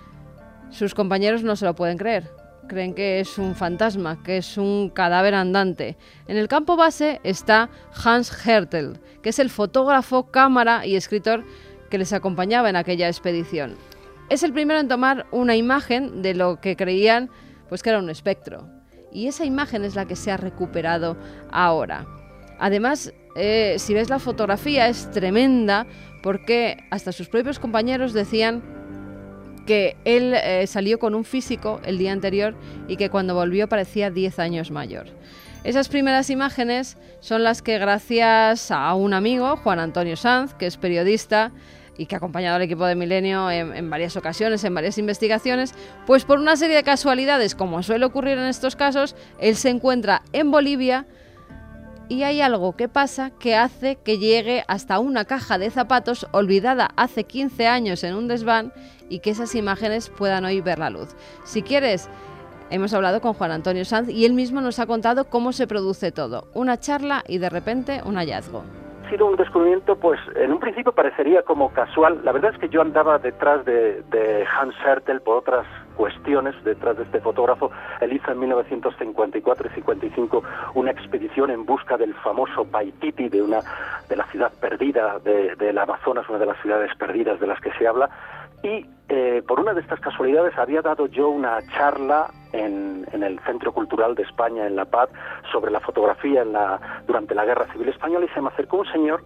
sus compañeros no se lo pueden creer. Creen que es un fantasma, que es un cadáver andante. En el campo base está Hans Hertel, que es el fotógrafo, cámara y escritor que les acompañaba en aquella expedición. Es el primero en tomar una imagen de lo que creían pues que era un espectro. Y esa imagen es la que se ha recuperado ahora. Además, si ves la fotografía es tremenda porque hasta sus propios compañeros decían que él salió con un físico el día anterior y que cuando volvió parecía 10 años mayor. Esas primeras imágenes son las que gracias a un amigo, Juan Antonio Sanz, que es periodista y que ha acompañado al equipo de Milenio en varias ocasiones, en varias investigaciones, pues por una serie de casualidades, como suele ocurrir en estos casos, él se encuentra en Bolivia y hay algo que pasa que hace que llegue hasta una caja de zapatos olvidada hace 15 años en un desván y que esas imágenes puedan hoy ver la luz. Si quieres, hemos hablado con Juan Antonio Sanz y él mismo nos ha contado cómo se produce todo. Una charla y de repente un hallazgo. Ha sido un descubrimiento, pues en un principio parecería como casual. La verdad es que yo andaba detrás de Hans Hertel por otras cuestiones, detrás de este fotógrafo. Él hizo en 1954 y 55 una expedición en busca del famoso Paititi, de la ciudad perdida del Amazonas, una de las ciudades perdidas de las que se habla. Y por una de estas casualidades había dado yo una charla en el Centro Cultural de España, en La Paz, sobre la fotografía durante la Guerra Civil Española, y se me acercó un señor,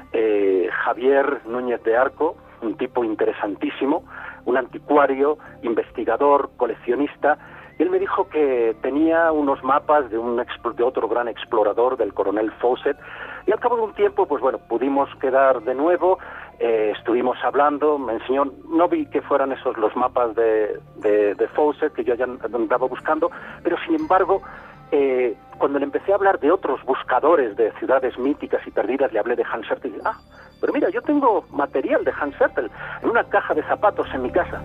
Javier Núñez de Arco, un tipo interesantísimo, un anticuario, investigador, coleccionista, y él me dijo que tenía unos mapas de otro gran explorador, del coronel Fawcett, y al cabo de un tiempo, pues bueno, pudimos quedar de nuevo. Estuvimos hablando, me enseñó, no vi que fueran esos los mapas de Fawcett que yo ya andaba buscando, pero sin embargo, cuando le empecé a hablar de otros buscadores de ciudades míticas y perdidas, le hablé de Hans Hertel y dije, pero mira, yo tengo material de Hans Hertel en una caja de zapatos en mi casa.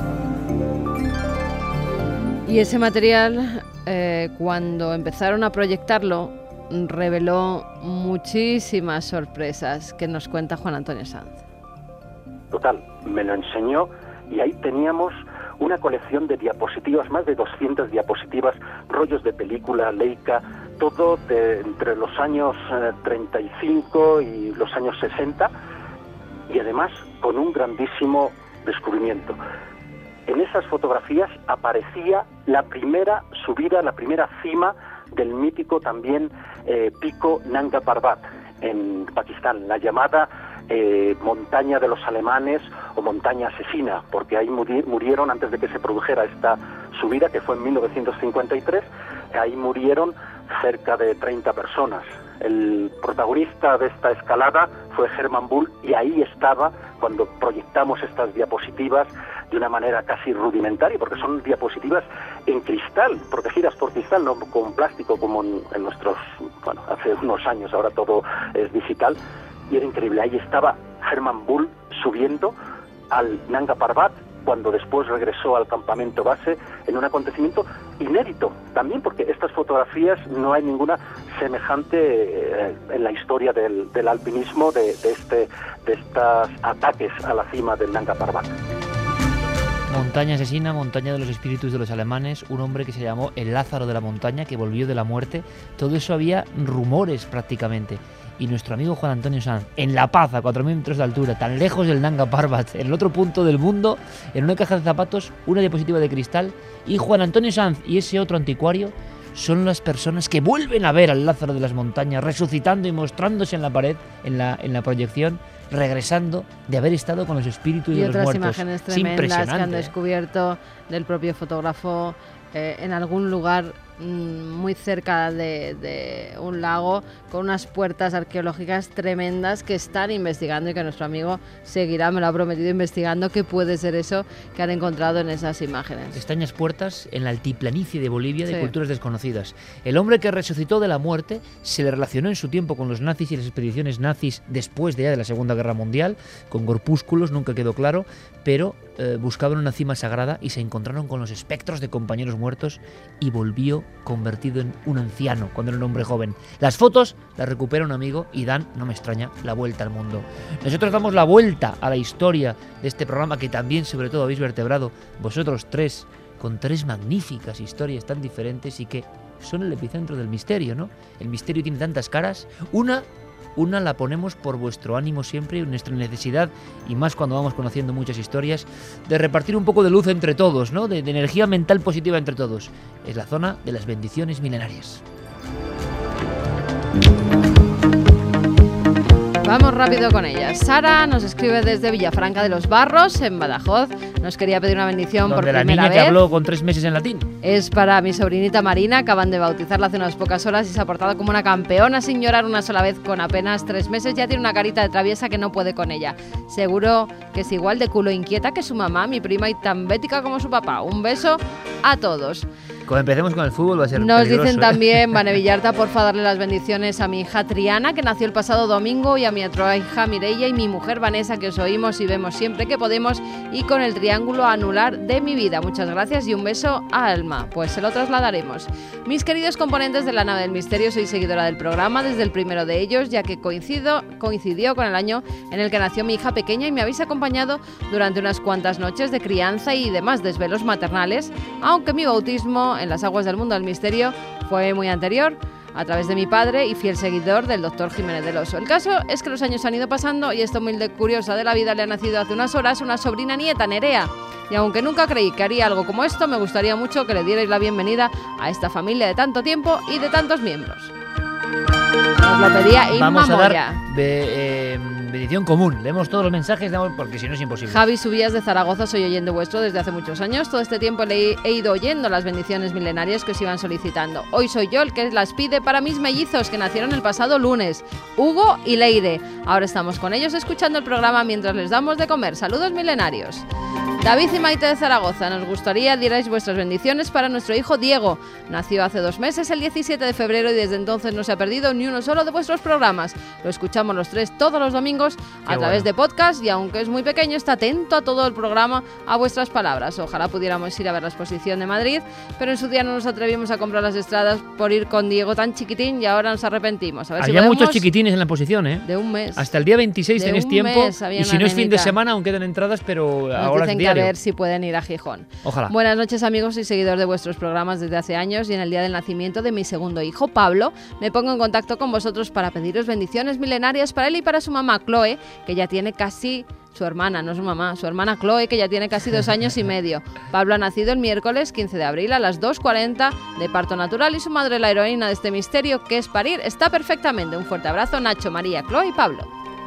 Y ese material, cuando empezaron a proyectarlo, reveló muchísimas sorpresas que nos cuenta Juan Antonio Sanz. Total, me lo enseñó y ahí teníamos una colección de diapositivas, más de 200 diapositivas, rollos de película, Leica, todo entre los años 35 y los años 60, y además con un grandísimo descubrimiento. En esas fotografías aparecía la primera subida, la primera cima del mítico también pico Nanga Parbat en Pakistán, la llamada montaña de los alemanes o montaña asesina, porque ahí murieron antes de que se produjera esta subida, que fue en 1953, ahí murieron cerca de 30 personas. El protagonista de esta escalada fue Hermann Bull y ahí estaba cuando proyectamos estas diapositivas de una manera casi rudimentaria, porque son diapositivas en cristal, protegidas por cristal, no con plástico como en nuestros, hace unos años, ahora todo es digital, y era increíble. Ahí estaba Hermann Bull subiendo al Nanga Parbat cuando después regresó al campamento base, en un acontecimiento inédito también, porque estas fotografías no hay ninguna semejante en la historia del alpinismo de estos ataques a la cima del Nanga Parbat. Montaña asesina, montaña de los espíritus de los alemanes, un hombre que se llamó el Lázaro de la montaña, que volvió de la muerte. Todo eso había rumores prácticamente. Y nuestro amigo Juan Antonio Sanz, en La Paz, a 4.000 metros de altura, tan lejos del Nanga Parbat, en el otro punto del mundo, en una caja de zapatos, una diapositiva de cristal, y Juan Antonio Sanz y ese otro anticuario son las personas que vuelven a ver al Lázaro de las montañas, resucitando y mostrándose en la pared, en la proyección, regresando de haber estado con los espíritus de los muertos. Y otras imágenes tremendas que han descubierto del propio fotógrafo en algún lugar muy cerca de un lago, con unas puertas arqueológicas tremendas que están investigando y que nuestro amigo seguirá, me lo ha prometido, investigando qué puede ser eso que han encontrado en esas imágenes. Extrañas puertas en la altiplanicie de Bolivia de culturas desconocidas. El hombre que resucitó de la muerte se le relacionó en su tiempo con los nazis y las expediciones nazis después de la Segunda Guerra Mundial, con corpúsculos, nunca quedó claro, pero buscaban una cima sagrada y se encontraron con los espectros de compañeros muertos y volvió convertido en un anciano cuando era un hombre joven. Las fotos las recupera un amigo y dan, no me extraña, la vuelta al mundo. Nosotros damos la vuelta a la historia de este programa que también, sobre todo, habéis vertebrado vosotros tres, con tres magníficas historias tan diferentes y que son el epicentro del misterio, ¿no? El misterio tiene tantas caras. Una la ponemos por vuestro ánimo siempre y nuestra necesidad, y más cuando vamos conociendo muchas historias, de repartir un poco de luz entre todos, ¿no? De energía mental positiva entre todos. Es la zona de las bendiciones milenarias. Vamos rápido con ellas. Sara nos escribe desde Villafranca de los Barros, en Badajoz. Nos quería pedir una bendición por primera vez. La niña que habló con 3 meses en latín. Es para mi sobrinita Marina, acaban de bautizarla hace unas pocas horas y se ha portado como una campeona sin llorar una sola vez. Con apenas 3 meses ya tiene una carita de traviesa que no puede con ella. Seguro que es igual de culo inquieta que su mamá, mi prima, y tan bética como su papá. Un beso a todos. Como empecemos con el fútbol va a ser Nos peligroso, dicen también, Vane Villarta, porfa darle las bendiciones a mi hija Triana, que nació el pasado domingo, y a mi otra hija Mireia y mi mujer Vanessa, que os oímos y vemos siempre que podemos, y con el triángulo anular de mi vida. Muchas gracias y un beso a Alma. Pues se lo trasladaremos. Mis queridos componentes de la nave del misterio, soy seguidora del programa desde el primero de ellos, ya que coincidió con el año en el que nació mi hija pequeña y me habéis acompañado durante unas cuantas noches de crianza y demás desvelos maternales, aunque mi bautismo en las aguas del mundo del misterio fue muy anterior, a través de mi padre y fiel seguidor del doctor Jiménez del Oso. El caso es que los años han ido pasando y esta humilde curiosa de la vida le ha nacido hace unas horas una sobrina nieta, Nerea. Y aunque nunca creí que haría algo como esto, me gustaría mucho que le dierais la bienvenida a esta familia de tanto tiempo y de tantos miembros. Nos lo pedía Inma Vamos a Moya. dar bendición común. Leemos todos los mensajes, porque si no es imposible. Javi Subías de Zaragoza, soy oyente vuestro desde hace muchos años. Todo este tiempo he ido oyendo las bendiciones milenarias que os iban solicitando. Hoy soy yo el que las pide para mis mellizos que nacieron el pasado lunes, Hugo y Leire. Ahora estamos con ellos escuchando el programa mientras les damos de comer. Saludos milenarios. David y Maite de Zaragoza, nos gustaría dierais vuestras bendiciones para nuestro hijo Diego. Nació hace 2 meses, el 17 de febrero, y desde entonces no se ha perdido ni uno solo de vuestros programas. Lo escuchamos los 3 todos los domingos a través de podcast, y aunque es muy pequeño, está atento a todo el programa, a vuestras palabras. Ojalá pudiéramos ir a ver la exposición de Madrid, pero en su día no nos atrevimos a comprar las entradas por ir con Diego tan chiquitín y ahora nos arrepentimos. A ver. Había muchos chiquitines en la exposición, ¿eh? De un mes. Hasta el día 26 tenéis tiempo, y si no es fin de semana aún quedan entradas, pero nos ahora es diario. A ver si pueden ir a Gijón. Ojalá. Buenas noches, amigos, y seguidor de vuestros programas desde hace años, y en el día del nacimiento de mi segundo hijo, Pablo, me pongo en contacto con vosotros para pediros bendiciones milenarias para él y para su mamá, Chloe, que ya tiene casi... Su hermana, no su mamá, su hermana Chloe, que ya tiene casi 2 años y medio. Pablo ha nacido el miércoles 15 de abril a las 2:40 de parto natural, y su madre, la heroína de este misterio que es parir, está perfectamente. Un fuerte abrazo, Nacho, María, Chloe y Pablo.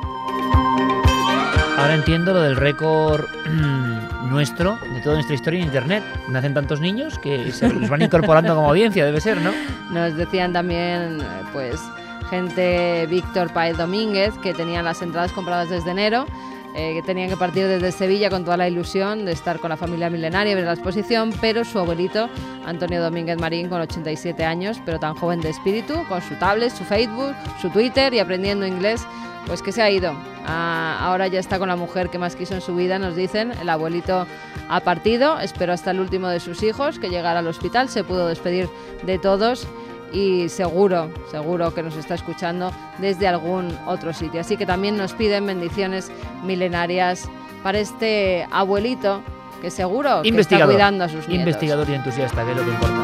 Ahora entiendo lo del récord nuestro, de toda nuestra historia en internet. Nacen tantos niños que se los van incorporando como audiencia, debe ser, ¿no? Nos decían también, pues, gente, Víctor Paez Domínguez, que tenían las entradas compradas desde enero. que tenían que partir desde Sevilla con toda la ilusión de estar con la familia milenaria y ver la exposición, pero su abuelito, Antonio Domínguez Marín, con 87 años, pero tan joven de espíritu, con su tablet, su Facebook, su Twitter y aprendiendo inglés, pues que se ha ido. Ahora ya está con la mujer que más quiso en su vida, nos dicen. El abuelito ha partido, esperó hasta el último de sus hijos que llegara al hospital, se pudo despedir de todos y seguro que nos está escuchando desde algún otro sitio. Así que también nos piden bendiciones milenarias para este abuelito que seguro que está cuidando a sus nietos. Investigador y entusiasta, que es lo que importa.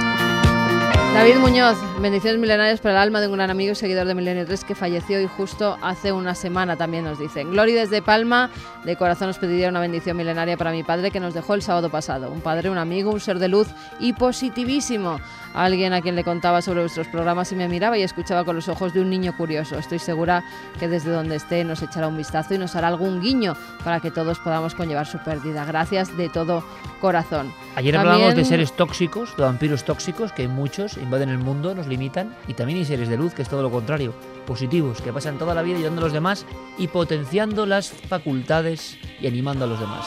David Muñoz, bendiciones milenarias para el alma de un gran amigo y seguidor de Milenio 3 que falleció y justo hace una semana, también nos dicen. Glory desde Palma, de corazón os pediría una bendición milenaria para mi padre que nos dejó el sábado pasado. Un padre, un amigo, un ser de luz y positivísimo. Alguien a quien le contaba sobre vuestros programas y me miraba y escuchaba con los ojos de un niño curioso. Estoy segura que desde donde esté nos echará un vistazo y nos hará algún guiño para que todos podamos conllevar su pérdida. Gracias de todo corazón. Ayer hablábamos de seres tóxicos, de vampiros tóxicos, que muchos invaden el mundo, nos limitan, y también hay seres de luz, que es todo lo contrario, positivos, que pasan toda la vida ayudando a los demás y potenciando las facultades y animando a los demás.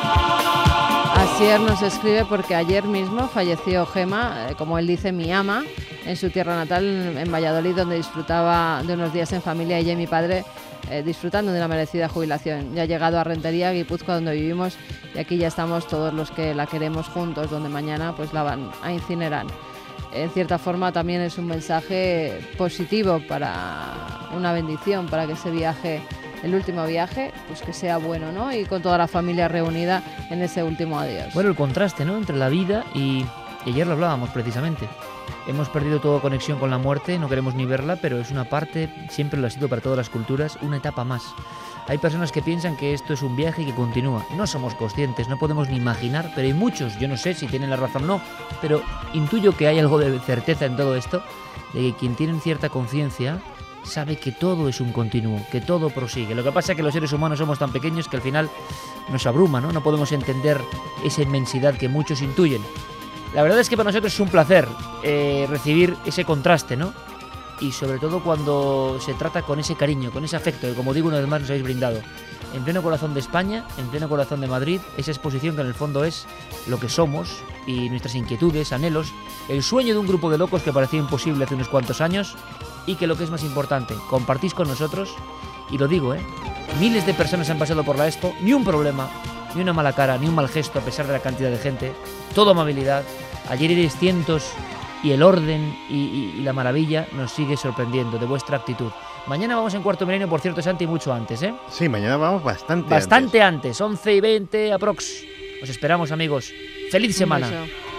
Asier nos escribe porque ayer mismo falleció Gema, como él dice, mi ama, en su tierra natal, en Valladolid, donde disfrutaba de unos días en familia, ella y mi padre disfrutando de una merecida jubilación. Ya ha llegado a Rentería, Guipúzcoa, donde vivimos, y aquí ya estamos todos los que la queremos juntos, donde mañana pues la van a incinerar. En cierta forma también es un mensaje positivo, para una bendición, para que ese viaje, el último viaje, pues que sea bueno, ¿no? Y con toda la familia reunida en ese último adiós. Bueno, el contraste, ¿no?, entre la vida y ayer lo hablábamos precisamente. Hemos perdido toda conexión con la muerte, no queremos ni verla, pero es una parte, siempre lo ha sido para todas las culturas, una etapa más. Hay personas que piensan que esto es un viaje que continúa. No somos conscientes, no podemos ni imaginar, pero hay muchos, yo no sé si tienen la razón o no, pero intuyo que hay algo de certeza en todo esto, de que quien tiene cierta conciencia sabe que todo es un continuo, que todo prosigue. Lo que pasa es que los seres humanos somos tan pequeños que al final nos abruma, ¿no? No podemos entender esa inmensidad que muchos intuyen. La verdad es que para nosotros es un placer recibir ese contraste, ¿no? Y sobre todo cuando se trata con ese cariño, con ese afecto que, como digo, una vez más nos habéis brindado. En pleno corazón de España, en pleno corazón de Madrid, esa exposición que en el fondo es lo que somos y nuestras inquietudes, anhelos, el sueño de un grupo de locos que parecía imposible hace unos cuantos años y que, lo que es más importante, compartís con nosotros, y lo digo, miles de personas han pasado por la Expo, ni un problema, ni una mala cara, ni un mal gesto a pesar de la cantidad de gente, todo amabilidad. Ayer erais cientos y el orden y la maravilla nos sigue sorprendiendo de vuestra actitud. Mañana vamos en Cuarto Milenio, por cierto, Santi, mucho antes, ¿eh? Sí, mañana vamos bastante antes, 11:20 aprox. Os esperamos, amigos. ¡Feliz semana!